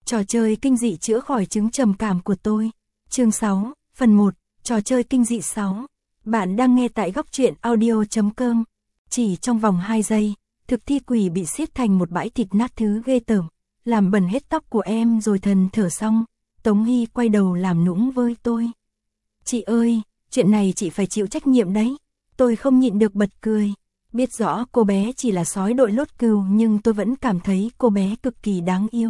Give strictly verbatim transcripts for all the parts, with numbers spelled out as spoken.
Trò chơi kinh dị chữa khỏi chứng trầm cảm của tôi. Chương sáu, phần một, trò chơi kinh dị sáu. Bạn đang nghe tại góc truyện audio chấm com. Chỉ trong vòng hai giây, thực thi quỷ bị xiết thành một bãi thịt nát thứ ghê tởm, làm bẩn hết tóc của em rồi thần thở xong, Tống Hy quay đầu làm nũng với tôi. Chị ơi, chuyện này chị phải chịu trách nhiệm đấy. Tôi không nhịn được bật cười. Biết rõ cô bé chỉ là sói đội lốt cừu nhưng tôi vẫn cảm thấy cô bé cực kỳ đáng yêu.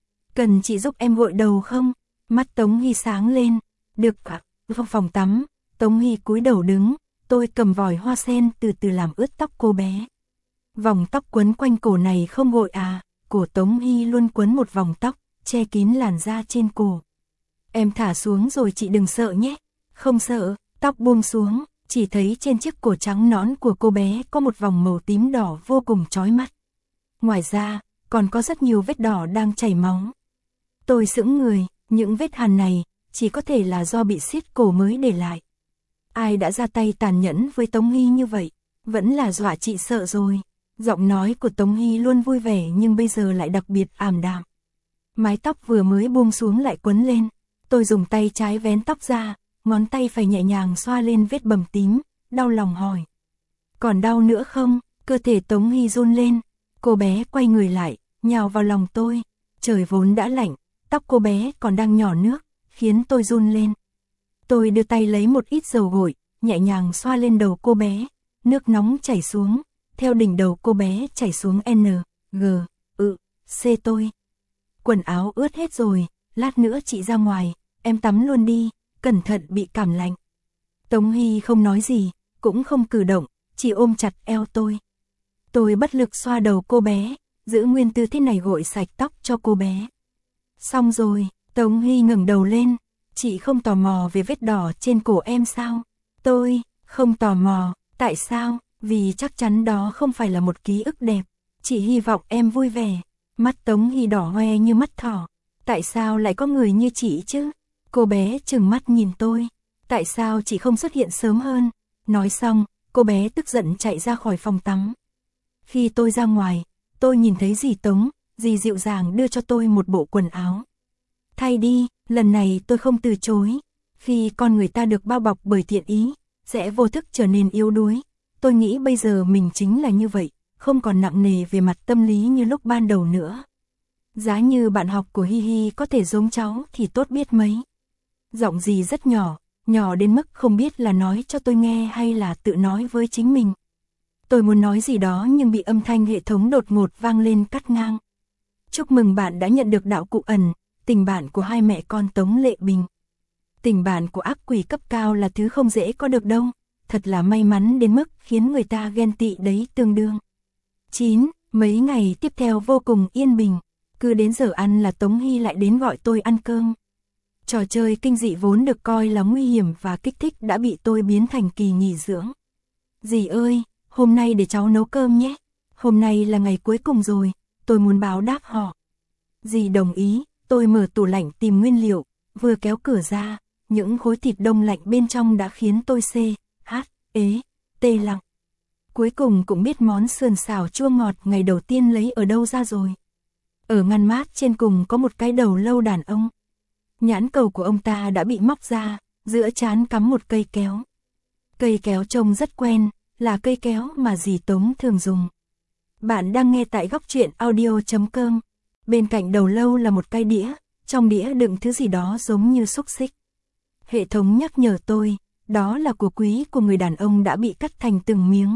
Cần chị giúp em gội đầu không? Mắt Tống Hy sáng lên. Được ạ. Phòng phòng tắm, Tống Hy cúi đầu đứng, tôi cầm vòi hoa sen từ từ làm ướt tóc cô bé. Vòng tóc quấn quanh cổ này không gội à? Cổ Tống Hy luôn quấn một vòng tóc, che kín làn da trên cổ. Em thả xuống rồi chị đừng sợ nhé. Không sợ, tóc buông xuống, chỉ thấy trên chiếc cổ trắng nõn của cô bé có một vòng màu tím đỏ vô cùng chói mắt. Ngoài ra, còn có rất nhiều vết đỏ đang chảy máu. Tôi sững người, những vết hằn này chỉ có thể là do bị xiết cổ mới để lại. Ai đã ra tay tàn nhẫn với Tống Hy như vậy? Vẫn là dọa chị sợ rồi. Giọng nói của Tống Hy luôn vui vẻ nhưng bây giờ lại đặc biệt ảm đạm. Mái tóc vừa mới buông xuống lại quấn lên. Tôi dùng tay trái vén tóc ra, ngón tay phải nhẹ nhàng xoa lên vết bầm tím, đau lòng hỏi. Còn đau nữa không? Cơ thể Tống Hy run lên. Cô bé quay người lại, nhào vào lòng tôi. Trời vốn đã lạnh, tóc cô bé còn đang nhỏ nước, khiến tôi run lên. Tôi đưa tay lấy một ít dầu gội, nhẹ nhàng xoa lên đầu cô bé. Nước nóng chảy xuống, theo đỉnh đầu cô bé chảy xuống N, G, ự, C tôi. Quần áo ướt hết rồi, lát nữa chị ra ngoài, em tắm luôn đi, cẩn thận bị cảm lạnh. Tống Hy không nói gì, cũng không cử động, chỉ ôm chặt eo tôi. Tôi bất lực xoa đầu cô bé, giữ nguyên tư thế này gội sạch tóc cho cô bé. Xong rồi, Tống Hy ngẩng đầu lên, chị không tò mò về vết đỏ trên cổ em sao? Tôi, không tò mò, tại sao? Vì chắc chắn đó không phải là một ký ức đẹp, chị hy vọng em vui vẻ. Mắt Tống Hy đỏ hoe như mắt thỏ. Tại sao lại có người như chị chứ? Cô bé trừng mắt nhìn tôi. Tại sao chị không xuất hiện sớm hơn? Nói xong, cô bé tức giận chạy ra khỏi phòng tắm. Khi tôi ra ngoài, tôi nhìn thấy dì Tống, dì dịu dàng đưa cho tôi một bộ quần áo. Thay đi, lần này tôi không từ chối. Khi con người ta được bao bọc bởi thiện ý, sẽ vô thức trở nên yếu đuối. Tôi nghĩ bây giờ mình chính là như vậy, không còn nặng nề về mặt tâm lý như lúc ban đầu nữa. Giá như bạn học của Hi Hi có thể giống cháu thì tốt biết mấy. Giọng dì rất nhỏ, nhỏ đến mức không biết là nói cho tôi nghe hay là tự nói với chính mình. Tôi muốn nói gì đó nhưng bị âm thanh hệ thống đột ngột vang lên cắt ngang. Chúc mừng bạn đã nhận được đạo cụ ẩn, tình bạn của hai mẹ con Tống Lệ Bình. Tình bạn của ác quỷ cấp cao là thứ không dễ có được đâu, thật là may mắn đến mức khiến người ta ghen tị đấy tương đương. chín. Mấy ngày tiếp theo vô cùng yên bình, cứ đến giờ ăn là Tống Hy lại đến gọi tôi ăn cơm. Trò chơi kinh dị vốn được coi là nguy hiểm và kích thích đã bị tôi biến thành kỳ nghỉ dưỡng. Dì ơi, hôm nay để cháu nấu cơm nhé. Hôm nay là ngày cuối cùng rồi, tôi muốn báo đáp họ. Dì đồng ý, tôi mở tủ lạnh tìm nguyên liệu, vừa kéo cửa ra, những khối thịt đông lạnh bên trong đã khiến tôi xê, hát, ế, tê lặng. Cuối cùng cũng biết món sườn xào chua ngọt ngày đầu tiên lấy ở đâu ra rồi. Ở ngăn mát trên cùng có một cái đầu lâu đàn ông. Nhãn cầu của ông ta đã bị móc ra, giữa trán cắm một cây kéo. Cây kéo trông rất quen, là cây kéo mà dì Tống thường dùng. Bạn đang nghe tại góc truyện audio chấm com. Bên cạnh đầu lâu là một cái đĩa, trong đĩa đựng thứ gì đó giống như xúc xích. Hệ thống nhắc nhở tôi, đó là của quý của người đàn ông đã bị cắt thành từng miếng.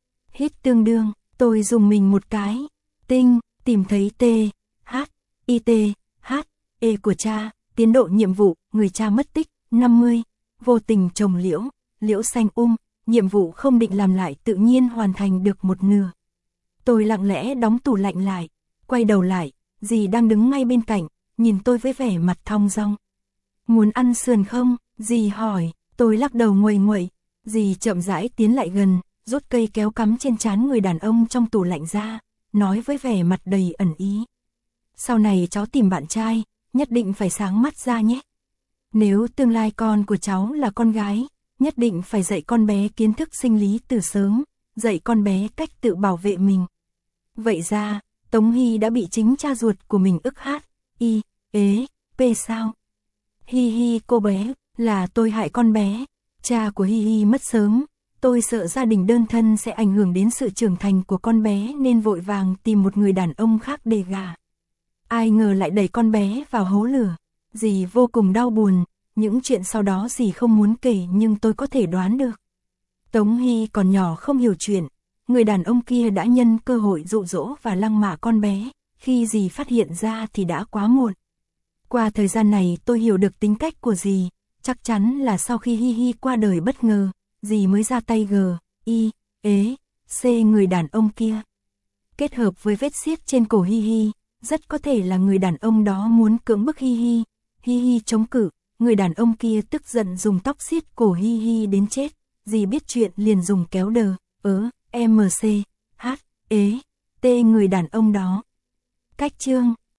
Hít tương đương, tôi dùng mình một cái. Tinh, tìm thấy T, H, I T, H, E của cha, tiến độ nhiệm vụ, người cha mất tích, năm mươi, vô tình trồng liễu, liễu xanh um, nhiệm vụ không định làm lại tự nhiên hoàn thành được một nửa. Tôi lặng lẽ đóng tủ lạnh lại, quay đầu lại, dì đang đứng ngay bên cạnh, nhìn tôi với vẻ mặt thong dong. Muốn ăn sườn không? Dì hỏi, tôi lắc đầu nguầy nguậy. Dì chậm rãi tiến lại gần, rút cây kéo cắm trên trán người đàn ông trong tủ lạnh ra, nói với vẻ mặt đầy ẩn ý. Sau này cháu tìm bạn trai, nhất định phải sáng mắt ra nhé. Nếu tương lai con của cháu là con gái, nhất định phải dạy con bé kiến thức sinh lý từ sớm, dạy con bé cách tự bảo vệ mình. Vậy ra, Tống Hy đã bị chính cha ruột của mình ức hát, y, ế, p sao? Hi hi cô bé, là tôi hại con bé. Cha của Hi Hi mất sớm, tôi sợ gia đình đơn thân sẽ ảnh hưởng đến sự trưởng thành của con bé nên vội vàng tìm một người đàn ông khác để gả. Ai ngờ lại đẩy con bé vào hố lửa. Dì vô cùng đau buồn, những chuyện sau đó dì không muốn kể nhưng tôi có thể đoán được. Tống Hi còn nhỏ không hiểu chuyện, người đàn ông kia đã nhân cơ hội dụ dỗ và lăng mạ con bé, khi dì phát hiện ra thì đã quá muộn. Qua thời gian này tôi hiểu được tính cách của dì, chắc chắn là sau khi Hi Hi qua đời bất ngờ, dì mới ra tay g, y, ế, c người đàn ông kia. Kết hợp với vết xiết trên cổ Hi Hi, rất có thể là người đàn ông đó muốn cưỡng bức Hi Hi. Hi Hi chống cự, người đàn ông kia tức giận dùng tóc xiết cổ Hi Hi đến chết. Dì biết chuyện liền dùng kéo đờ, ớ, em xê, hát, ế, t người đàn ông đó. Cách chương